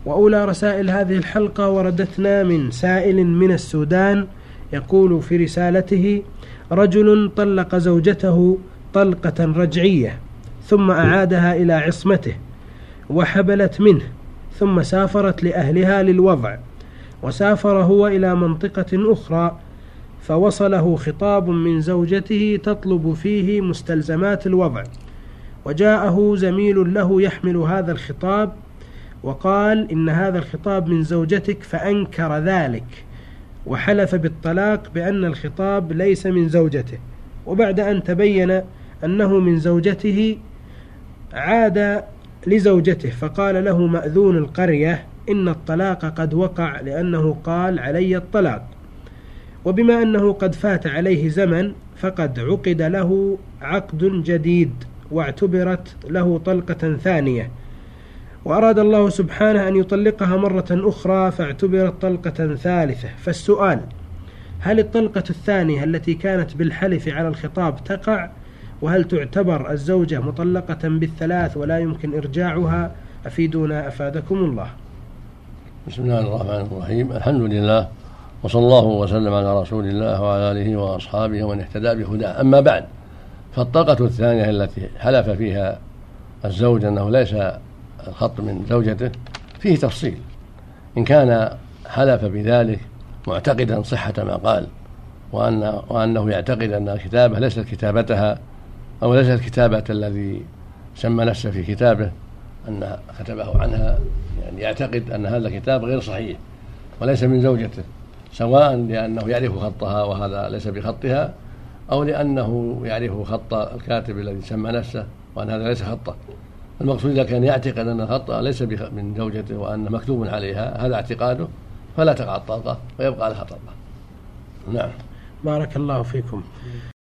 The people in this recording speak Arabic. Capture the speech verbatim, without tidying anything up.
وأولى رسائل هذه الحلقة وردتنا من سائل من السودان يقول في رسالته: رجل طلق زوجته طلقة رجعية ثم أعادها إلى عصمته وحبلت منه، ثم سافرت لأهلها للوضع، وسافر هو إلى منطقة أخرى، فوصله خطاب من زوجته تطلب فيه مستلزمات الوضع، وجاءه زميل له يحمل هذا الخطاب وقال إن هذا الخطاب من زوجتك، فأنكر ذلك وحلف بالطلاق بأن الخطاب ليس من زوجته، وبعد أن تبين أنه من زوجته عاد لزوجته فقال له مأذون القرية إن الطلاق قد وقع لأنه قال علي الطلاق، وبما أنه قد فات عليه زمن فقد عقد له عقد جديد واعتبرت له طلقة ثانية، وأراد الله سبحانه أن يطلقها مرة أخرى فاعتبرت طلقة ثالثة. فالسؤال: هل الطلقة الثانية التي كانت بالحلف على الخطاب تقع؟ وهل تعتبر الزوجة مطلقة بالثلاث ولا يمكن إرجاعها؟ أفيدونا أفادكم الله. بسم الله الرحمن الرحيم. الحمد لله، وصلى الله وسلم على رسول الله وعلى آله وأصحابه ومن اهتدى بهداه. أما بعد، فالطلقة الثانية التي حلف فيها الزوج أنه ليس الخط من زوجته فيه تفصيل. إن كان حلف بذلك معتقدا صحة ما قال وأن وأنه يعتقد أن الكتابة ليست كتابتها أو ليست كتابة الذي سمى نفسه في كتابه أن كتبه عنها، يعني يعتقد أن هذا الكتاب غير صحيح وليس من زوجته، سواء لأنه يعرف خطها وهذا ليس بخطها، أو لأنه يعرف خط الكاتب الذي سمى نفسه وأن هذا ليس خطه. المقصود إذا كان يعتقد أن الخط ليس من زوجته وأن مكتوب عليها هذا اعتقاده، فلا تقع الطلقة ويبقى لها طلقة. نعم. بارك الله فيكم.